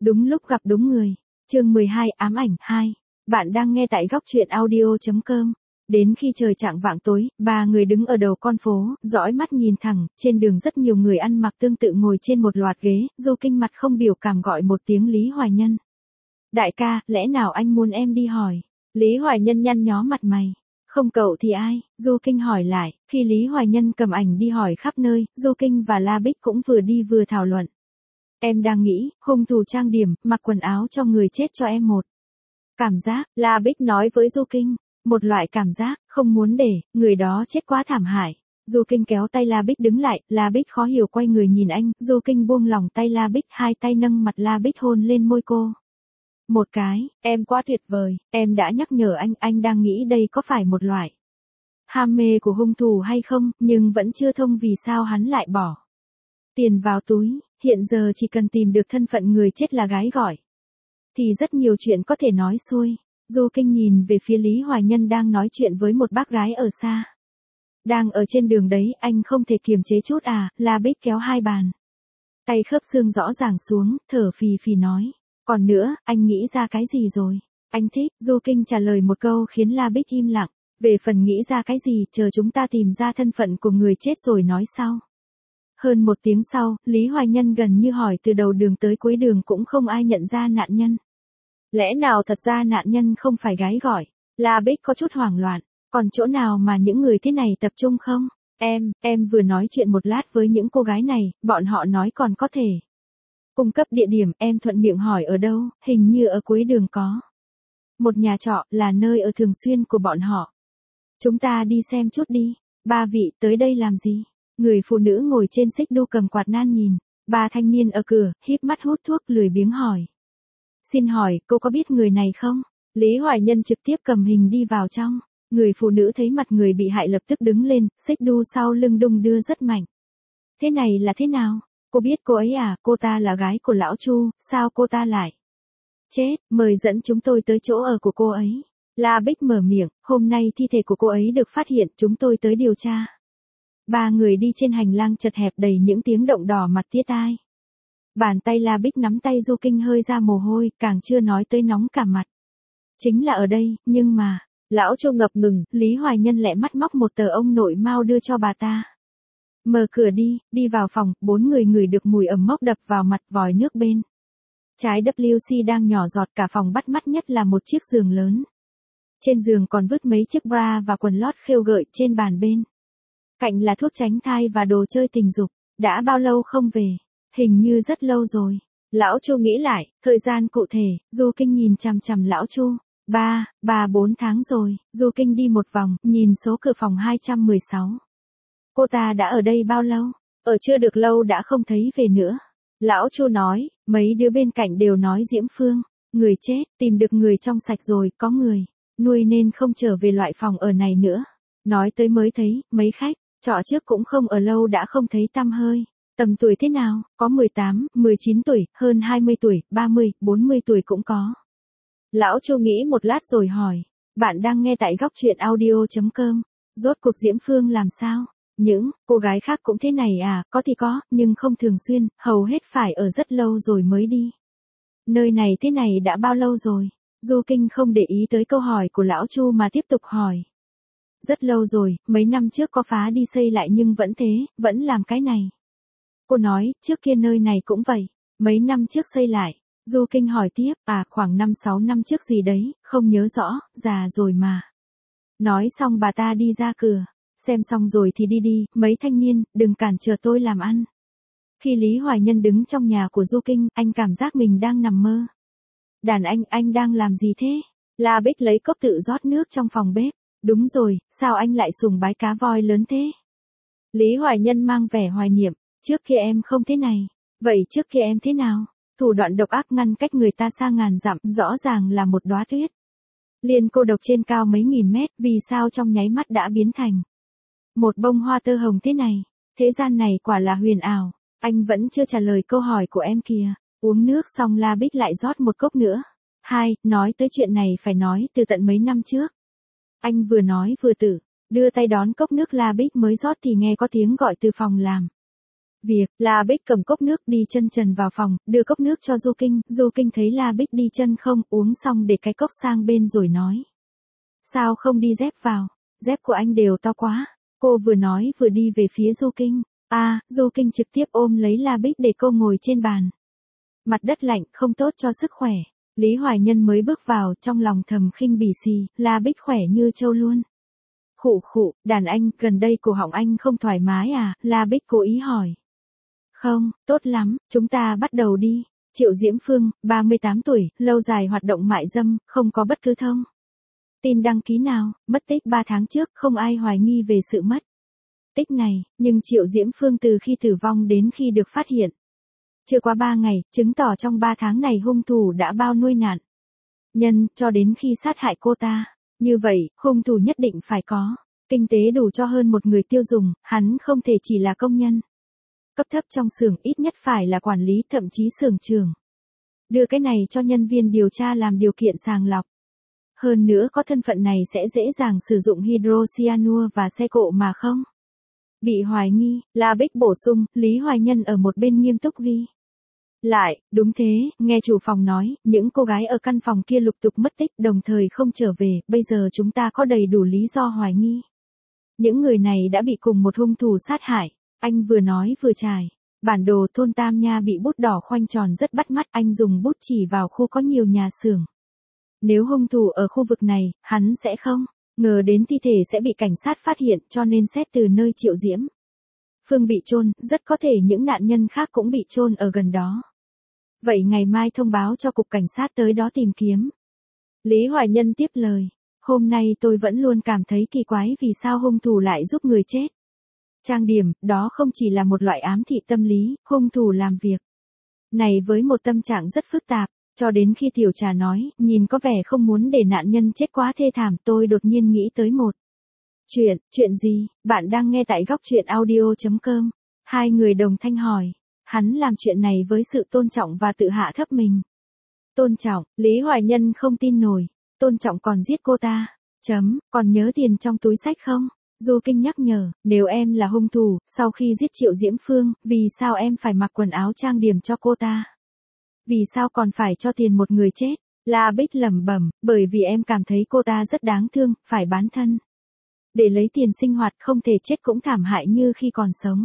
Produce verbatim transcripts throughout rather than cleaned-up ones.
Đúng lúc gặp đúng người. Chương mười hai ám ảnh hai. Bạn đang nghe tại góc truyện audio chấm com. Đến khi trời chạng vạng tối, ba người đứng ở đầu con phố, dõi mắt nhìn thẳng, trên đường rất nhiều người ăn mặc tương tự ngồi trên một loạt ghế, Du Kinh mặt không biểu cảm gọi một tiếng Lý Hoài Nhân. Đại ca, lẽ nào anh muốn em đi hỏi? Lý Hoài Nhân nhăn nhó mặt mày. Không cậu thì ai? Du Kinh hỏi lại, khi Lý Hoài Nhân cầm ảnh đi hỏi khắp nơi, Du Kinh và La Bích cũng vừa đi vừa thảo luận. Em đang nghĩ, hung thủ trang điểm, mặc quần áo cho người chết cho em một cảm giác, La Bích nói với Du Kinh, một loại cảm giác, không muốn để, người đó chết quá thảm hại. Du Kinh kéo tay La Bích đứng lại, La Bích khó hiểu quay người nhìn anh, Du Kinh buông lòng tay La Bích, hai tay nâng mặt La Bích hôn lên môi cô. Một cái, em quá tuyệt vời, em đã nhắc nhở anh, anh đang nghĩ đây có phải một loại ham mê của hung thủ hay không, nhưng vẫn chưa thông vì sao hắn lại bỏ tiền vào túi, hiện giờ chỉ cần tìm được thân phận người chết là gái gọi. Thì rất nhiều chuyện có thể nói xuôi. Du Kinh nhìn về phía Lý Hoài Nhân đang nói chuyện với một bác gái ở xa. Đang ở trên đường đấy, anh không thể kiềm chế chút à, La Bích kéo hai bàn tay khớp xương rõ ràng xuống, thở phì phì nói. Còn nữa, anh nghĩ ra cái gì rồi? Anh thích, Du Kinh trả lời một câu khiến La Bích im lặng. Về phần nghĩ ra cái gì, chờ chúng ta tìm ra thân phận của người chết rồi nói sau. Hơn một tiếng sau, Lý Hoài Nhân gần như hỏi từ đầu đường tới cuối đường cũng không ai nhận ra nạn nhân. Lẽ nào thật ra nạn nhân không phải gái gọi? La Bích có chút hoảng loạn. Còn chỗ nào mà những người thế này tập trung không? Em, em vừa nói chuyện một lát với những cô gái này, bọn họ nói còn có thể cung cấp địa điểm, em thuận miệng hỏi ở đâu, hình như ở cuối đường có một nhà trọ, là nơi ở thường xuyên của bọn họ. Chúng ta đi xem chút đi. Ba vị tới đây làm gì? Người phụ nữ ngồi trên xích đu cầm quạt nan nhìn. Ba thanh niên ở cửa, híp mắt hút thuốc lười biếng hỏi. Xin hỏi, cô có biết người này không? Lý Hoài Nhân trực tiếp cầm hình đi vào trong. Người phụ nữ thấy mặt người bị hại lập tức đứng lên, xích đu sau lưng đung đưa rất mạnh. Thế này là thế nào? Cô biết cô ấy à, cô ta là gái của lão Chu, sao cô ta lại chết? Mời dẫn chúng tôi tới chỗ ở của cô ấy. La Bích mở miệng, hôm nay thi thể của cô ấy được phát hiện, chúng tôi tới điều tra. Ba người đi trên hành lang chật hẹp đầy những tiếng động đỏ mặt tía tai. Bàn tay La Bích nắm tay Du Kinh hơi ra mồ hôi, càng chưa nói tới nóng cả mặt. Chính là ở đây, nhưng mà, lão Chu ngập ngừng, Lý Hoài Nhân lẹ mắt móc một tờ ông nội mau đưa cho bà ta. Mở cửa đi, đi vào phòng, bốn người ngửi được mùi ẩm mốc đập vào mặt, vòi nước bên trái vê xê đang nhỏ giọt, cả phòng bắt mắt nhất là một chiếc giường lớn. Trên giường còn vứt mấy chiếc bra và quần lót khêu gợi, trên bàn bên cạnh là thuốc tránh thai và đồ chơi tình dục. Đã bao lâu không về? Hình như rất lâu rồi. Lão Chu nghĩ lại, thời gian cụ thể, Du Kinh nhìn chằm chằm lão Chu. Ba, ba bốn tháng rồi. Du Kinh đi một vòng, nhìn số cửa phòng hai trăm mười sáu. Cô ta đã ở đây bao lâu? Ở chưa được lâu đã không thấy về nữa. Lão Chu nói, mấy đứa bên cạnh đều nói Diễm Phương, người chết, tìm được người trong sạch rồi, có người nuôi nên không trở về loại phòng ở này nữa. Nói tới mới thấy, mấy khách trọ trước cũng không ở lâu đã không thấy tăm hơi. Tầm tuổi thế nào? Có mười tám, mười chín tuổi, hơn hai mươi tuổi, ba mươi, bốn mươi tuổi cũng có. Lão Chu nghĩ một lát rồi hỏi. Bạn đang nghe tại góc truyện audio chấm com. Rốt cuộc Diễm Phương làm sao? Những cô gái khác cũng thế này à? Có thì có, nhưng không thường xuyên, hầu hết phải ở rất lâu rồi mới đi. Nơi này thế này đã bao lâu rồi? Du Kinh không để ý tới câu hỏi của lão Chu mà tiếp tục hỏi. Rất lâu rồi, mấy năm trước có phá đi xây lại nhưng vẫn thế, vẫn làm cái này. Cô nói, trước kia nơi này cũng vậy. Mấy năm trước xây lại. Du Kinh hỏi tiếp, à khoảng năm sáu năm trước gì đấy, không nhớ rõ, già rồi mà. Nói xong bà ta đi ra cửa. Xem xong rồi thì đi đi, mấy thanh niên, đừng cản trở tôi làm ăn. Khi Lý Hoài Nhân đứng trong nhà của Du Kinh, anh cảm giác mình đang nằm mơ. Đàn anh, anh đang làm gì thế? La Bích lấy cốc tự rót nước trong phòng bếp. Đúng rồi, sao anh lại sùng bái cá voi lớn thế? Lý Hoài Nhân mang vẻ hoài niệm, trước kia em không thế này. Vậy trước kia em thế nào? Thủ đoạn độc ác ngăn cách người ta xa ngàn dặm, rõ ràng là một đóa tuyết liên cô độc trên cao mấy nghìn mét, vì sao trong nháy mắt đã biến thành một bông hoa tơ hồng thế này? Thế gian này quả là huyền ảo. Anh vẫn chưa trả lời câu hỏi của em kìa. Uống nước xong La Bích lại rót một cốc nữa. Hai, nói tới chuyện này phải nói từ tận mấy năm trước. Anh vừa nói vừa tự đưa tay đón cốc nước La Bích mới rót thì nghe có tiếng gọi từ phòng làm Việc, La Bích cầm cốc nước đi chân trần vào phòng, đưa cốc nước cho Du Kinh, Du Kinh thấy La Bích đi chân không, uống xong để cái cốc sang bên rồi nói. Sao không đi dép vào, dép của anh đều to quá, cô vừa nói vừa đi về phía Du Kinh. À, Du Kinh trực tiếp ôm lấy La Bích để cô ngồi trên bàn. Mặt đất lạnh, không tốt cho sức khỏe. Lý Hoài Nhân mới bước vào, trong lòng thầm khinh bỉ xì, La Bích khỏe như trâu luôn. Khụ khụ, đàn anh, gần đây cổ họng anh không thoải mái à, La Bích cố ý hỏi. Không, tốt lắm, chúng ta bắt đầu đi. Triệu Diễm Phương, ba mươi tám tuổi, lâu dài hoạt động mại dâm, không có bất cứ thông tin đăng ký nào, mất tích ba tháng trước, không ai hoài nghi về sự mất tích này, nhưng Triệu Diễm Phương từ khi tử vong đến khi được phát hiện. Chưa qua ba ngày, chứng tỏ trong ba tháng này hung thủ đã bao nuôi nạn nhân, cho đến khi sát hại cô ta. Như vậy, hung thủ nhất định phải có kinh tế đủ cho hơn một người tiêu dùng, hắn không thể chỉ là công nhân cấp thấp trong xưởng, ít nhất phải là quản lý, thậm chí xưởng trưởng. Đưa cái này cho nhân viên điều tra làm điều kiện sàng lọc. Hơn nữa có thân phận này sẽ dễ dàng sử dụng hydrocyanua và xe cộ mà không bị hoài nghi. La Bích bổ sung, Lý Hoài Nhân ở một bên nghiêm túc ghi lại, đúng thế, nghe chủ phòng nói, những cô gái ở căn phòng kia lục tục mất tích đồng thời không trở về, bây giờ chúng ta có đầy đủ lý do hoài nghi. Những người này đã bị cùng một hung thủ sát hại. Anh vừa nói vừa trải bản đồ thôn Tam Nha bị bút đỏ khoanh tròn rất bắt mắt, anh dùng bút chỉ vào khu có nhiều nhà xưởng. Nếu hung thủ ở khu vực này, hắn sẽ không ngờ đến thi thể sẽ bị cảnh sát phát hiện, cho nên xét từ nơi Triệu Diễm Phương bị chôn, rất có thể những nạn nhân khác cũng bị chôn ở gần đó. Vậy ngày mai thông báo cho cục cảnh sát tới đó tìm kiếm. Lý Hoài Nhân tiếp lời, hôm nay tôi vẫn luôn cảm thấy kỳ quái vì sao hung thủ lại giúp người chết trang điểm, đó không chỉ là một loại ám thị tâm lý, hung thủ làm việc này với một tâm trạng rất phức tạp, cho đến khi Tiểu Trà nói, nhìn có vẻ không muốn để nạn nhân chết quá thê thảm, tôi đột nhiên nghĩ tới một chuyện. Chuyện gì? Bạn đang nghe tại góc truyện audio chấm com. Hai người đồng thanh hỏi, hắn làm chuyện này với sự tôn trọng và tự hạ thấp mình. Tôn trọng, Lý Hoài Nhân không tin nổi, tôn trọng còn giết cô ta, chấm, còn nhớ tiền trong túi xách không? Du Kinh nhắc nhở, nếu em là hung thủ, sau khi giết Triệu Diễm Phương, vì sao em phải mặc quần áo trang điểm cho cô ta? Vì sao còn phải cho tiền một người chết? La Bích lẩm bẩm, bởi vì em cảm thấy cô ta rất đáng thương, phải bán thân để lấy tiền sinh hoạt, không thể chết cũng thảm hại như khi còn sống.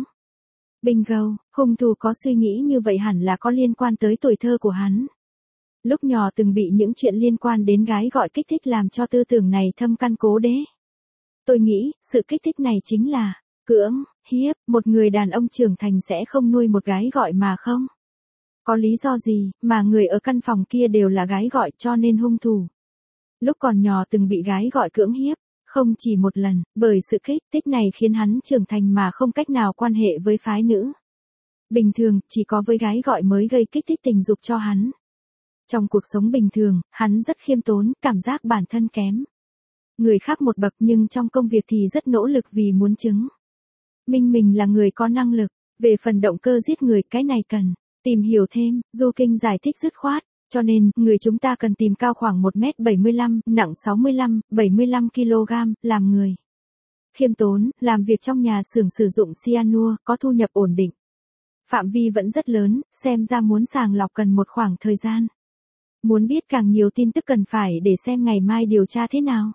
Bingo, hung thủ có suy nghĩ như vậy hẳn là có liên quan tới tuổi thơ của hắn. Lúc nhỏ từng bị những chuyện liên quan đến gái gọi kích thích làm cho tư tưởng này thâm căn cố đế. Tôi nghĩ, sự kích thích này chính là cưỡng hiếp, một người đàn ông trưởng thành sẽ không nuôi một gái gọi mà không có lý do gì, mà người ở căn phòng kia đều là gái gọi, cho nên hung thủ lúc còn nhỏ từng bị gái gọi cưỡng hiếp, không chỉ một lần, bởi sự kích thích này khiến hắn trưởng thành mà không cách nào quan hệ với phái nữ bình thường, chỉ có với gái gọi mới gây kích thích tình dục cho hắn. Trong cuộc sống bình thường, hắn rất khiêm tốn, cảm giác bản thân kém người khác một bậc, nhưng trong công việc thì rất nỗ lực vì muốn chứng minh mình là người có năng lực. Về phần động cơ giết người, cái này cần tìm hiểu thêm. Du Kinh giải thích dứt khoát, cho nên, người chúng ta cần tìm cao khoảng một mét bảy mươi lăm, nặng sáu mươi lăm, bảy mươi lăm ki lô gam, làm người khiêm tốn, làm việc trong nhà xưởng sử dụng cyanua, có thu nhập ổn định. Phạm vi vẫn rất lớn, xem ra muốn sàng lọc cần một khoảng thời gian. Muốn biết càng nhiều tin tức cần phải để xem ngày mai điều tra thế nào.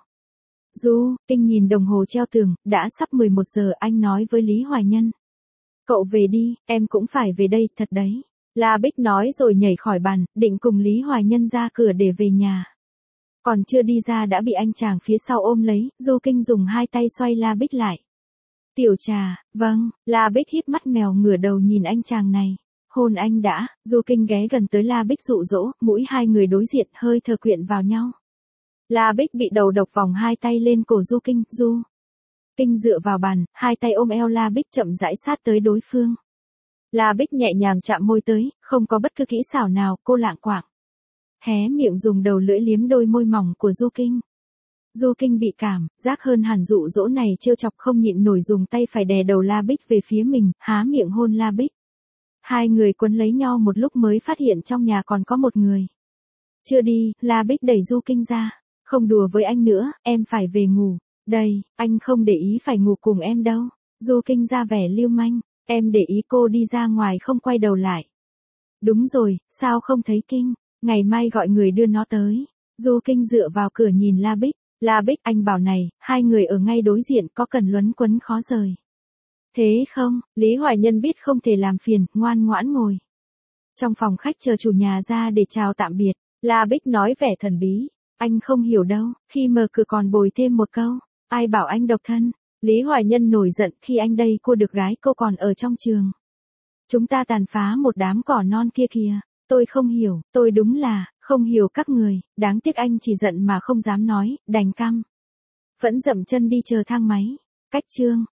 Du Kinh nhìn đồng hồ treo tường, đã sắp mười một giờ, anh nói với Lý Hoài Nhân. Cậu về đi, em cũng phải về đây, thật đấy. La Bích nói rồi nhảy khỏi bàn, định cùng Lý Hoài Nhân ra cửa để về nhà. Còn chưa đi ra đã bị anh chàng phía sau ôm lấy, Du Kinh dùng hai tay xoay La Bích lại. Tiểu Trà, vâng, La Bích híp mắt mèo ngửa đầu nhìn anh chàng này. Hôn anh đã, Du Kinh ghé gần tới La Bích dụ dỗ, mũi hai người đối diện, hơi thở quyện vào nhau. La Bích bị đầu độc vòng hai tay lên cổ Du Kinh, Du Kinh dựa vào bàn, hai tay ôm eo La Bích chậm rãi sát tới đối phương. La Bích nhẹ nhàng chạm môi tới, không có bất cứ kỹ xảo nào, cô lạng quạng hé miệng dùng đầu lưỡi liếm đôi môi mỏng của Du Kinh. Du Kinh bị cảm giác hơn hẳn dụ dỗ này trêu chọc, không nhịn nổi dùng tay phải đè đầu La Bích về phía mình, há miệng hôn La Bích. Hai người quấn lấy nhau một lúc mới phát hiện trong nhà còn có một người. Chưa đi, La Bích đẩy Du Kinh ra. Không đùa với anh nữa, em phải về ngủ. Đây, anh không để ý phải ngủ cùng em đâu. Du Kinh ra vẻ lưu manh. Em để ý cô đi ra ngoài không quay đầu lại. Đúng rồi, sao không thấy Kinh? Ngày mai gọi người đưa nó tới. Du Kinh dựa vào cửa nhìn La Bích. La Bích, anh bảo này, hai người ở ngay đối diện có cần luấn quấn khó rời. Thế không, Lý Hoài Nhân biết không thể làm phiền, ngoan ngoãn ngồi. Trong phòng khách chờ chủ nhà ra để chào tạm biệt, La Bích nói vẻ thần bí. Anh không hiểu đâu, khi mở cửa còn bồi thêm một câu. Ai bảo anh độc thân? Lý Hoài Nhân nổi giận khi anh đây cô được gái cô còn ở trong trường. Chúng ta tàn phá một đám cỏ non kia kìa. Tôi không hiểu, tôi đúng là, không hiểu các người, đáng tiếc anh chỉ giận mà không dám nói, đành căm. Vẫn dậm chân đi chờ thang máy. Cách chương.